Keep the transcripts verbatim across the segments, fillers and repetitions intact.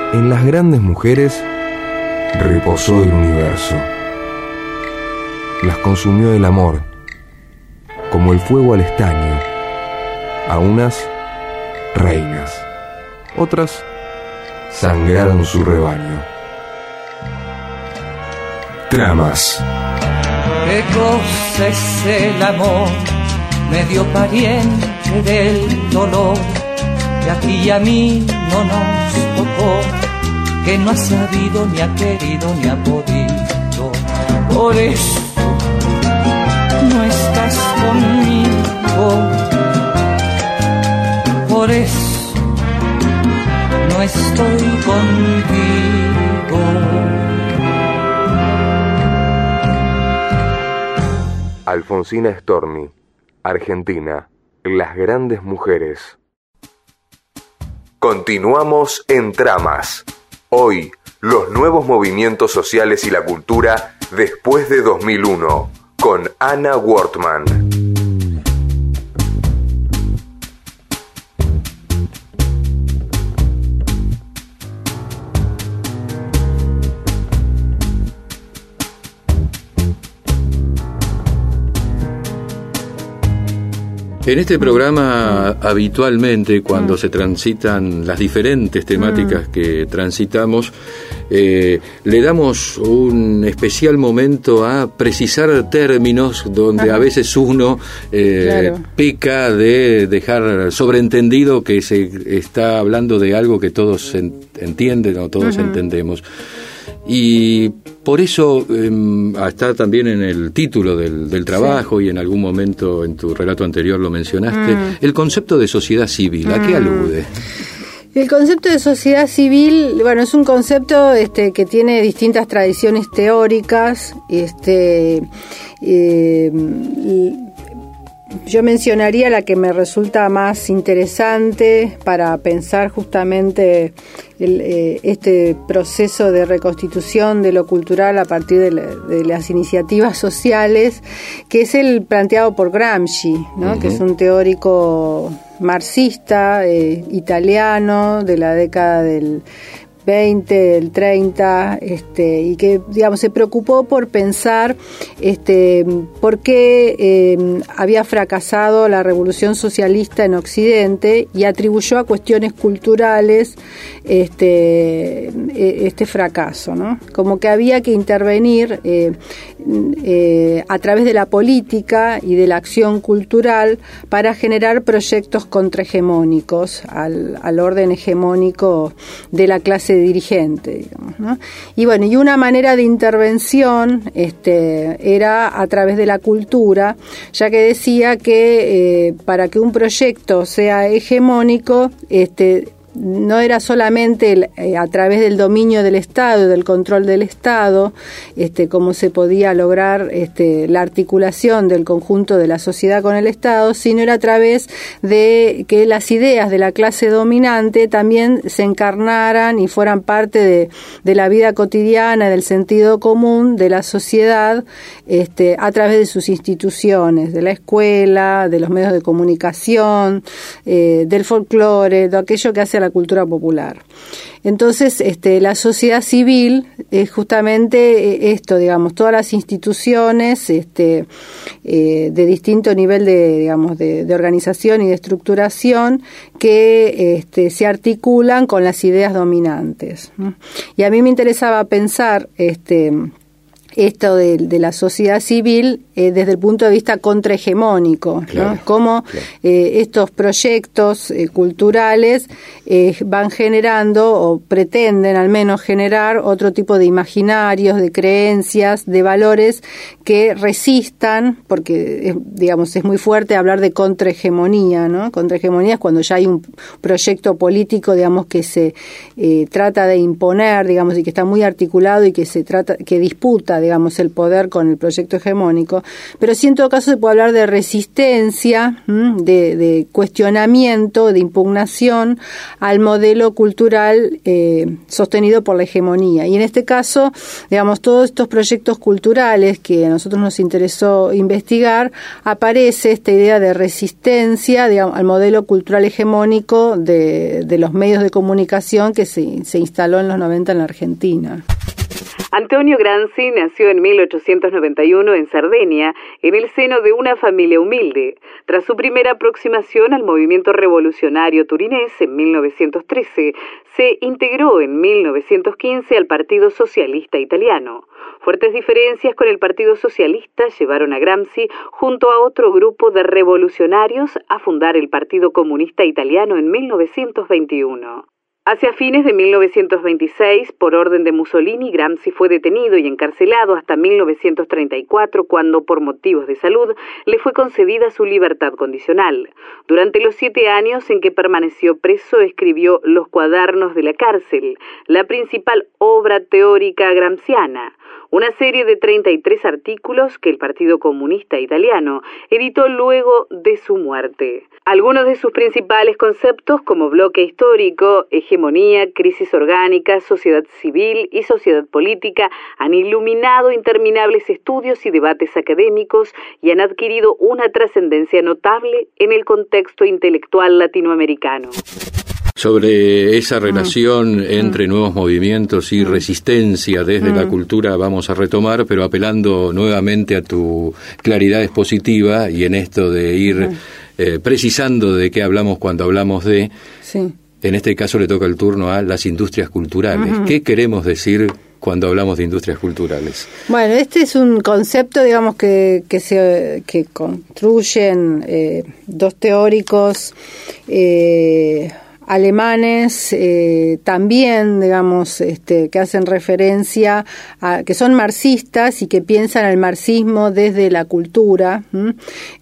En las grandes mujeres reposó el universo. Las consumió el amor, como el fuego al estaño. A unas, reinas. Otras, sangraron su rebaño. Tramas. ¿Qué cosa es el amor? Medio pariente del dolor, que a ti y a mí no nos tocó, que no ha sabido, ni ha querido, ni ha podido. Por eso no estás conmigo, por eso no estoy contigo. Alfonsina Storni, Argentina, las grandes mujeres. Continuamos en Tramas. Hoy, los nuevos movimientos sociales y la cultura después de dos mil uno, con Ana Wortman. En este programa, habitualmente, cuando mm. se transitan las diferentes temáticas mm. que transitamos, eh, le damos un especial momento a precisar términos donde Ajá. a veces uno eh, claro. peca de dejar sobreentendido que se está hablando de algo que todos entienden o todos uh-huh. entendemos. Y por eso eh, está también en el título del, del trabajo sí. y en algún momento en tu relato anterior lo mencionaste, mm. el concepto de sociedad civil. ¿A mm. qué alude? El concepto de sociedad civil, bueno, es un concepto este, que tiene distintas tradiciones teóricas. Este, eh, yo mencionaría la que me resulta más interesante para pensar justamente el, eh, este proceso de reconstitución de lo cultural a partir de, la, de las iniciativas sociales, que es el planteado por Gramsci, ¿no? Uh-huh. Que es un teórico marxista, eh, italiano, de la década del veinte, del treinta, este, y que, digamos, se preocupó por pensar este, por qué eh, había fracasado la revolución socialista en Occidente y atribuyó a cuestiones culturales este, este fracaso, ¿no? Como que había que intervenir eh, eh, a través de la política y de la acción cultural para generar proyectos contrahegemónicos al, al orden hegemónico de la clase dirigente, digamos, ¿no? Y bueno, y una manera de intervención este, era a través de la cultura, ya que decía que eh, para que un proyecto sea hegemónico, este, no era solamente el, eh, a través del dominio del Estado, del control del Estado, este, cómo se podía lograr este, la articulación del conjunto de la sociedad con el Estado, sino era a través de que las ideas de la clase dominante también se encarnaran y fueran parte de, de la vida cotidiana, del sentido común de la sociedad, este, a través de sus instituciones, de la escuela, de los medios de comunicación, eh, del folclore, de aquello que hace la cultura popular. Entonces, este, la sociedad civil es justamente esto, digamos, todas las instituciones este, eh, de distinto nivel de, digamos, de, de organización y de estructuración que este, se articulan con las ideas dominantes, ¿no? Y a mí me interesaba pensar este, esto de, de la sociedad civil eh, desde el punto de vista contrahegemónico, claro, ¿no? Cómo claro. eh, estos proyectos eh, culturales eh, van generando o pretenden al menos generar otro tipo de imaginarios, de creencias, de valores que resistan, porque eh, digamos es muy fuerte hablar de contrahegemonía, ¿no? Contrahegemonía es cuando ya hay un proyecto político, digamos, que se eh, trata de imponer, digamos, y que está muy articulado y que se trata, que disputa, digamos, digamos, el poder con el proyecto hegemónico, pero sí en todo caso se puede hablar de resistencia, de, de cuestionamiento, de impugnación al modelo cultural eh, sostenido por la hegemonía. Y en este caso, digamos, todos estos proyectos culturales que a nosotros nos interesó investigar, aparece esta idea de resistencia, digamos, al modelo cultural hegemónico de, de los medios de comunicación que se, se instaló en los noventa en la Argentina. Antonio Gramsci nació en mil ochocientos noventa y uno en Cerdeña, en el seno de una familia humilde. Tras su primera aproximación al movimiento revolucionario turinés en mil novecientos trece, se integró en mil novecientos quince al Partido Socialista Italiano. Fuertes diferencias con el Partido Socialista llevaron a Gramsci, junto a otro grupo de revolucionarios, a fundar el Partido Comunista Italiano en mil novecientos veintiuno. Hacia fines de mil novecientos veintiséis, por orden de Mussolini, Gramsci fue detenido y encarcelado hasta mil novecientos treinta y cuatro, cuando, por motivos de salud, le fue concedida su libertad condicional. Durante los siete años en que permaneció preso, escribió Los cuadernos de la cárcel, la principal obra teórica gramsciana, una serie de treinta y tres artículos que el Partido Comunista Italiano editó luego de su muerte. Algunos de sus principales conceptos, como bloque histórico, hegemonía, crisis orgánica, sociedad civil y sociedad política, han iluminado interminables estudios y debates académicos y han adquirido una trascendencia notable en el contexto intelectual latinoamericano. Sobre esa relación mm. entre mm. nuevos movimientos y mm. resistencia desde mm. la cultura vamos a retomar, pero apelando nuevamente a tu claridad expositiva y en esto de ir mm. eh, precisando de qué hablamos cuando hablamos de, sí. en este caso le toca el turno a las industrias culturales. Mm. ¿Qué queremos decir cuando hablamos de industrias culturales? Bueno, este es un concepto, digamos, que, que se que construyen eh, dos teóricos eh, alemanes, eh, también, digamos, este, que hacen referencia a, que son marxistas y que piensan el marxismo desde la cultura, ¿m?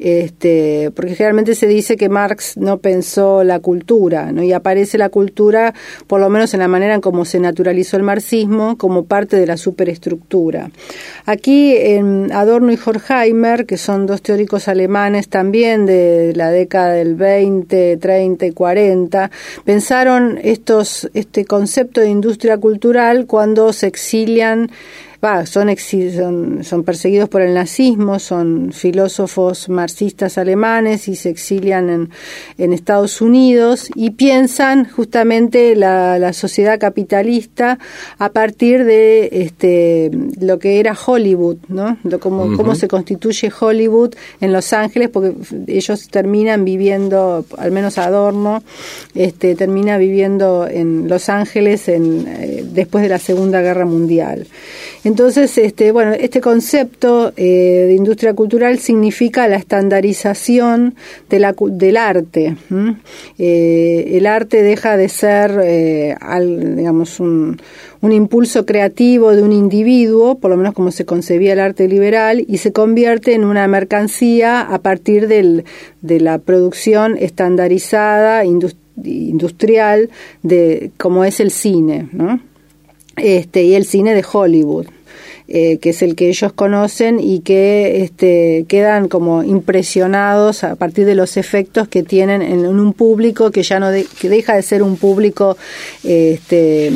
este, porque generalmente se dice que Marx no pensó la cultura, ¿no? Y aparece la cultura, por lo menos en la manera en cómo se naturalizó el marxismo, como parte de la superestructura. Aquí, en Adorno y Horkheimer, que son dos teóricos alemanes también de la década del veinte, treinta y cuarenta, pensaron estos este concepto de industria cultural cuando se exilian, bah, son, exil, son, son perseguidos por el nazismo, son filósofos marxistas alemanes y se exilian en, en Estados Unidos y piensan justamente la, la sociedad capitalista a partir de este lo que era Hollywood, ¿no? Lo, cómo, uh-huh. cómo se constituye Hollywood en Los Ángeles, porque ellos terminan viviendo, al menos Adorno, este, termina viviendo en Los Ángeles en, eh, después de la Segunda Guerra Mundial. Entonces, este, bueno, este concepto eh, de industria cultural significa la estandarización de la, del arte. ¿Mm? Eh, el arte deja de ser, eh, al, digamos, un, un impulso creativo de un individuo, por lo menos como se concebía el arte liberal, y se convierte en una mercancía a partir del, de la producción estandarizada, indust- industrial, de como es el cine, ¿no? Este, y el cine de Hollywood, eh, que es el que ellos conocen y que este, quedan como impresionados a partir de los efectos que tienen en, en un público que ya no de, que deja de ser un público este,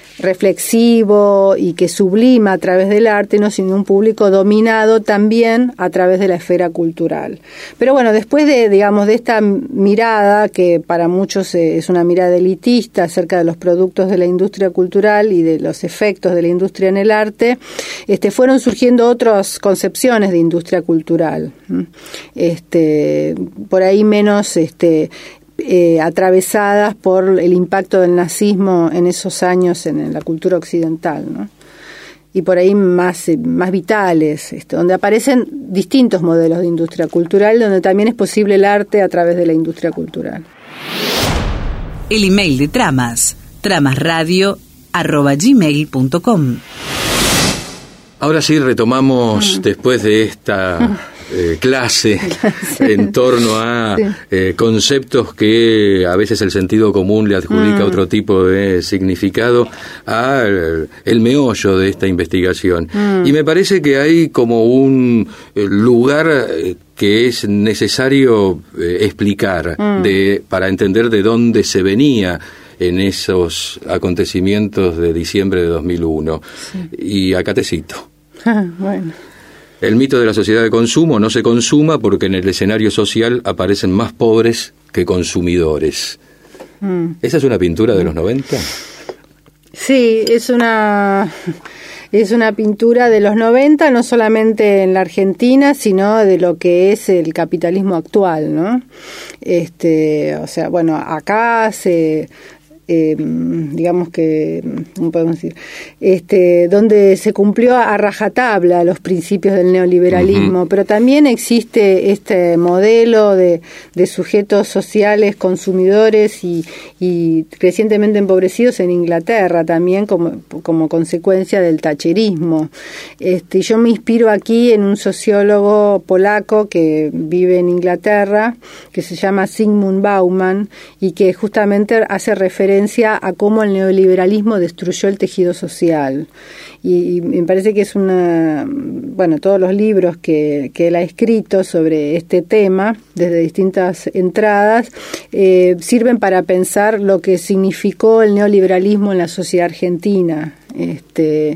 reflexivo y que sublima a través del arte, no, sino un público dominado también a través de la esfera cultural. Pero bueno, después de, digamos, de esta mirada, que para muchos es una mirada elitista acerca de los productos de la industria cultural y de los efectos de la industria en el arte, este, fueron surgiendo otras concepciones de industria cultural, este, por ahí menos este Eh, atravesadas por el impacto del nazismo en esos años en, en la cultura occidental, ¿no? Y por ahí más, eh, más vitales, este, donde aparecen distintos modelos de industria cultural, donde también es posible el arte a través de la industria cultural. El email de Tramas, tramasradio arroba gmail punto com. Ahora sí retomamos, mm. después de esta eh, clase en torno a sí. eh, conceptos que a veces el sentido común le adjudica mm. otro tipo de significado al el meollo de esta investigación. Mm. Y me parece que hay como un eh, lugar eh, que es necesario eh, explicar mm. de para entender de dónde se venía en esos acontecimientos de diciembre de dos mil uno. Sí. Y acá te cito. Bueno. El mito de la sociedad de consumo: no se consuma porque en el escenario social aparecen más pobres que consumidores. Mm. ¿Esa es una pintura de los noventa? Sí, es una... Es una pintura de los noventa, no solamente en la Argentina, sino de lo que es el capitalismo actual, ¿no? Este, o sea, bueno, acá se... Eh, digamos que, ¿cómo podemos decir? Este, donde se cumplió a rajatabla los principios del neoliberalismo, uh-huh. pero también existe este modelo de, de sujetos sociales, consumidores y, y crecientemente empobrecidos en Inglaterra también como, como consecuencia del thatcherismo. Este, yo me inspiro aquí en un sociólogo polaco que vive en Inglaterra, que se llama Zygmunt Bauman, y que justamente hace referencia a cómo el neoliberalismo destruyó el tejido social. Y, y me parece que es una... Bueno, todos los libros que, que él ha escrito sobre este tema, desde distintas entradas, eh, sirven para pensar lo que significó el neoliberalismo en la sociedad argentina. Este,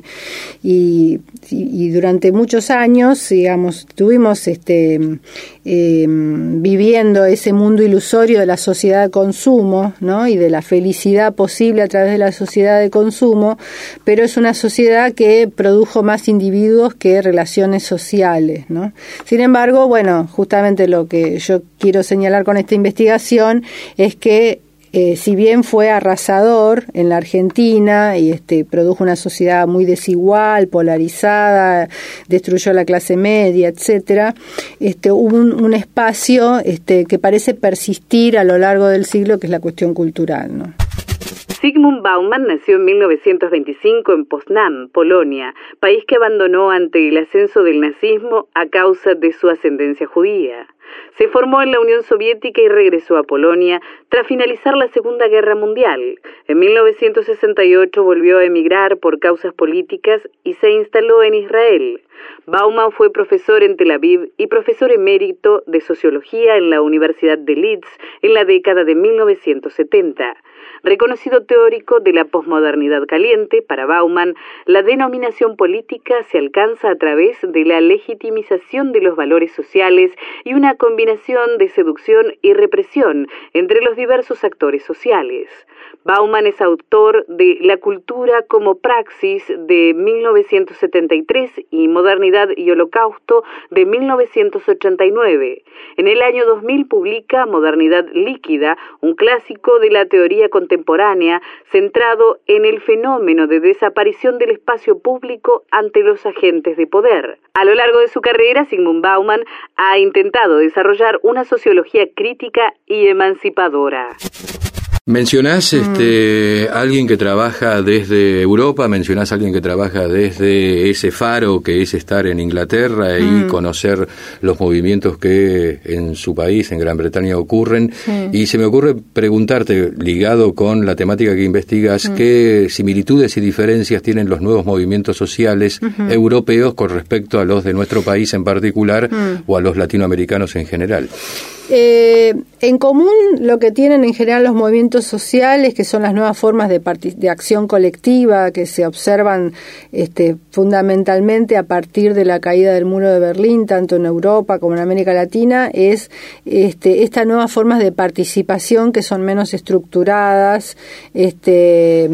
y, y durante muchos años, digamos, estuvimos este, eh, viviendo ese mundo ilusorio de la sociedad de consumo, ¿no? Y de la felicidad posible a través de la sociedad de consumo, pero es una sociedad que produjo más individuos que relaciones sociales, ¿no? Sin embargo, bueno, justamente lo que yo quiero señalar con esta investigación es que Eh, si bien fue arrasador en la Argentina y este, produjo una sociedad muy desigual, polarizada, destruyó la clase media, etcétera, este, hubo un, un espacio este, que parece persistir a lo largo del siglo, que es la cuestión cultural, ¿no? Zygmunt Bauman nació en mil novecientos veinticinco en Poznań, Polonia, país que abandonó ante el ascenso del nazismo a causa de su ascendencia judía. Se formó en la Unión Soviética y regresó a Polonia tras finalizar la Segunda Guerra Mundial. En mil novecientos sesenta y ocho volvió a emigrar por causas políticas y se instaló en Israel. Bauman fue profesor en Tel Aviv y profesor emérito de Sociología en la Universidad de Leeds en la década de mil novecientos setenta. Reconocido teórico de la posmodernidad caliente, para Bauman, la denominación política se alcanza a través de la legitimización de los valores sociales y una combinación de seducción y represión entre los diversos actores sociales. Bauman es autor de La cultura como praxis de mil novecientos setenta y tres y Modernidad y Holocausto de mil novecientos ochenta y nueve. En el año dos mil publica Modernidad líquida, un clásico de la teoría contemporánea centrado en el fenómeno de desaparición del espacio público ante los agentes de poder. A lo largo de su carrera, Zygmunt Bauman ha intentado desarrollar una sociología crítica y emancipadora. Mencionás este, mm. alguien que trabaja desde Europa, mencionás alguien que trabaja desde ese faro que es estar en Inglaterra y mm. conocer los movimientos que en su país, en Gran Bretaña, ocurren. Sí. Y se me ocurre preguntarte, ligado con la temática que investigas, mm. ¿qué similitudes y diferencias tienen los nuevos movimientos sociales uh-huh. europeos con respecto a los de nuestro país en particular mm. o a los latinoamericanos en general? Eh, en común lo que tienen en general los movimientos sociales, que son las nuevas formas de, part- de acción colectiva que se observan este, fundamentalmente a partir de la caída del muro de Berlín, tanto en Europa como en América Latina, es este, estas nuevas formas de participación que son menos estructuradas, este,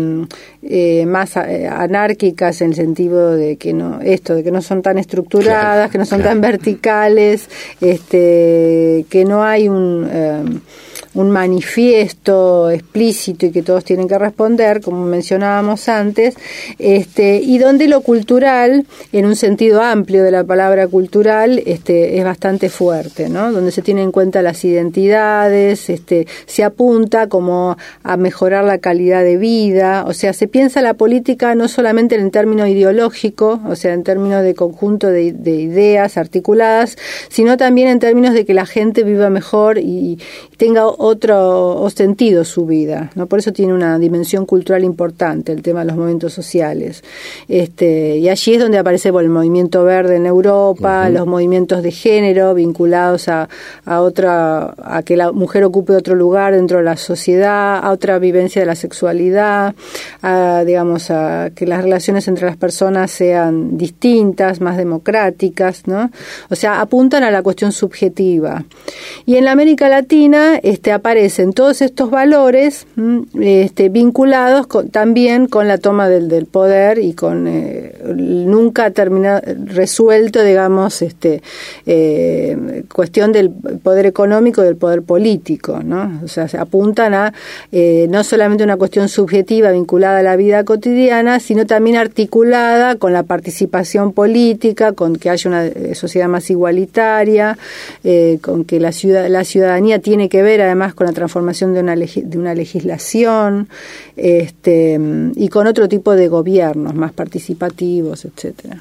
eh, más eh, anárquicas en el sentido de que no, esto, de que no son tan estructuradas, claro, que no son claro. tan verticales, este, que no hay un, eh, un manifiesto explícito y que todos tienen que responder, como mencionábamos antes, este, y donde lo cultural, en un sentido amplio de la palabra cultural, este, es bastante fuerte, ¿no? Donde se tienen en cuenta las identidades, este, se apunta como a mejorar la calidad de vida, o sea, se piensa la política no solamente en términos ideológicos, o sea, en términos de conjunto de, de ideas articuladas, sino también en términos de que la gente viva mejor y tenga otro sentido su vida, ¿no? Por eso tiene una dimensión cultural importante el tema de los movimientos sociales. Este, y allí es donde aparece bueno, el movimiento verde en Europa, uh-huh. los movimientos de género vinculados a, a otra, a que la mujer ocupe otro lugar dentro de la sociedad, a otra vivencia de la sexualidad, a, digamos, a que las relaciones entre las personas sean distintas, más democráticas, ¿no? O sea, apuntan a la cuestión subjetiva. Y en la América Latina este, aparecen todos estos valores este, vinculados con, también con la toma del, del poder y con eh, nunca terminado, resuelto, digamos, este, eh, cuestión del poder económico y del poder político, ¿no? O sea, se apuntan a eh, no solamente una cuestión subjetiva vinculada a la vida cotidiana, sino también articulada con la participación política, con que haya una sociedad más igualitaria, eh, con que la ciudad, la ciudadanía tiene que ver además con la transformación de una, legi- de una legislación este, y con otro tipo de gobiernos más participativos, etcétera.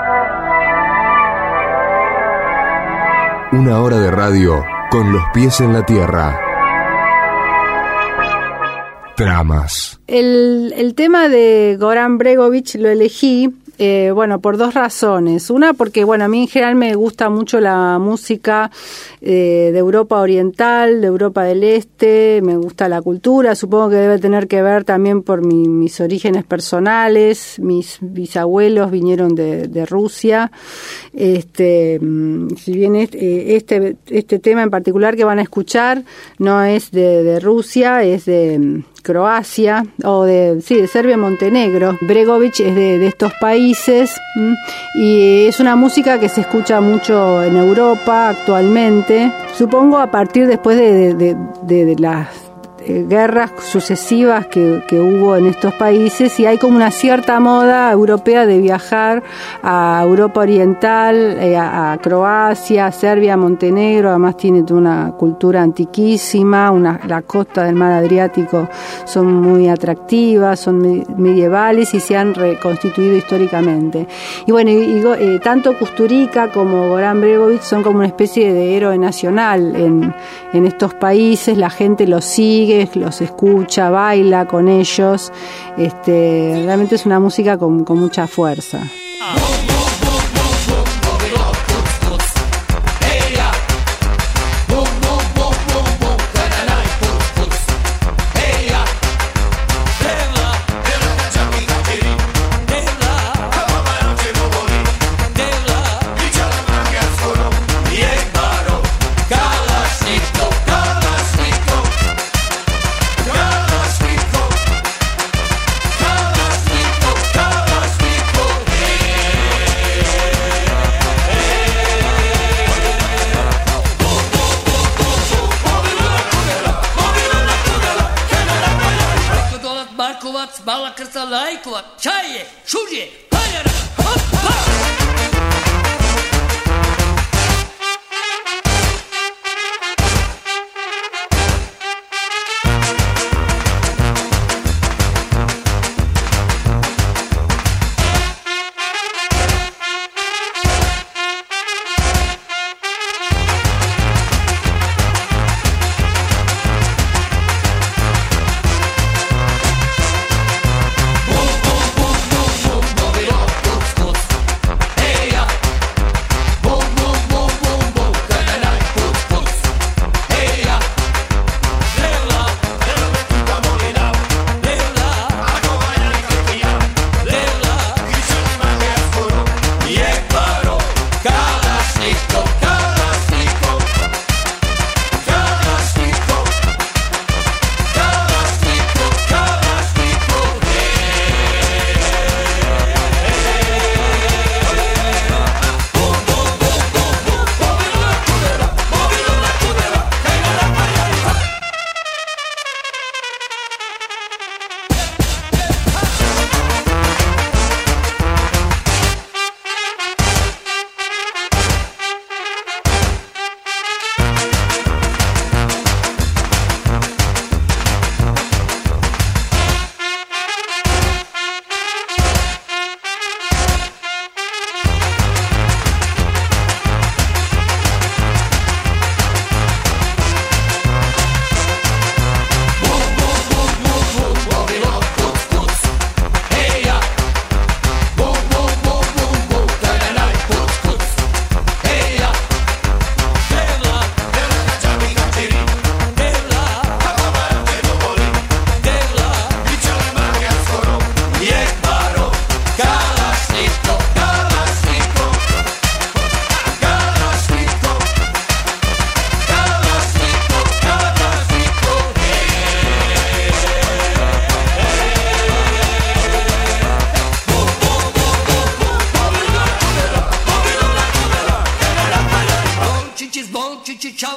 Una hora de radio con los pies en la tierra. Tramas. El, el tema de Goran Bregović lo elegí Eh, bueno, por dos razones. Una, porque, bueno, a mí en general me gusta mucho la música eh, de Europa Oriental, de Europa del Este, me gusta la cultura, supongo que debe tener que ver también por mi, mis orígenes personales, mis bisabuelos vinieron de, de Rusia. Este, si bien este, este, este tema en particular que van a escuchar no es de, de Rusia, es de Croacia, o de, sí, de Serbia, Montenegro. Bregović es de, de estos países ¿m? y es una música que se escucha mucho en Europa actualmente, supongo a partir después de, de, de, de las guerras sucesivas que, que hubo en estos países, y hay como una cierta moda europea de viajar a Europa Oriental, eh, a, a Croacia, a Serbia, a Montenegro. Además tiene una cultura antiquísima, una, la costa del mar Adriático son muy atractivas, son me, medievales y se han reconstituido históricamente. Y bueno, y, y, eh, tanto Kusturica como Goran Bregović son como una especie de héroe nacional en, en estos países. La gente los sigue, los escucha, baila con ellos. Este, realmente es una música con, con mucha fuerza. Bala krsta lajkova, čaje, šuđe, hajera, hop, hop.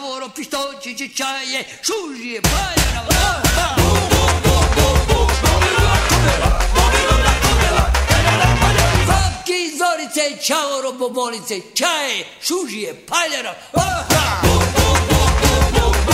ciavolo, pistoci, cicciaie, sushi, pagliano. Facchi, zorice, ciavolo, bobolice, ciaie, sushi e pagliano.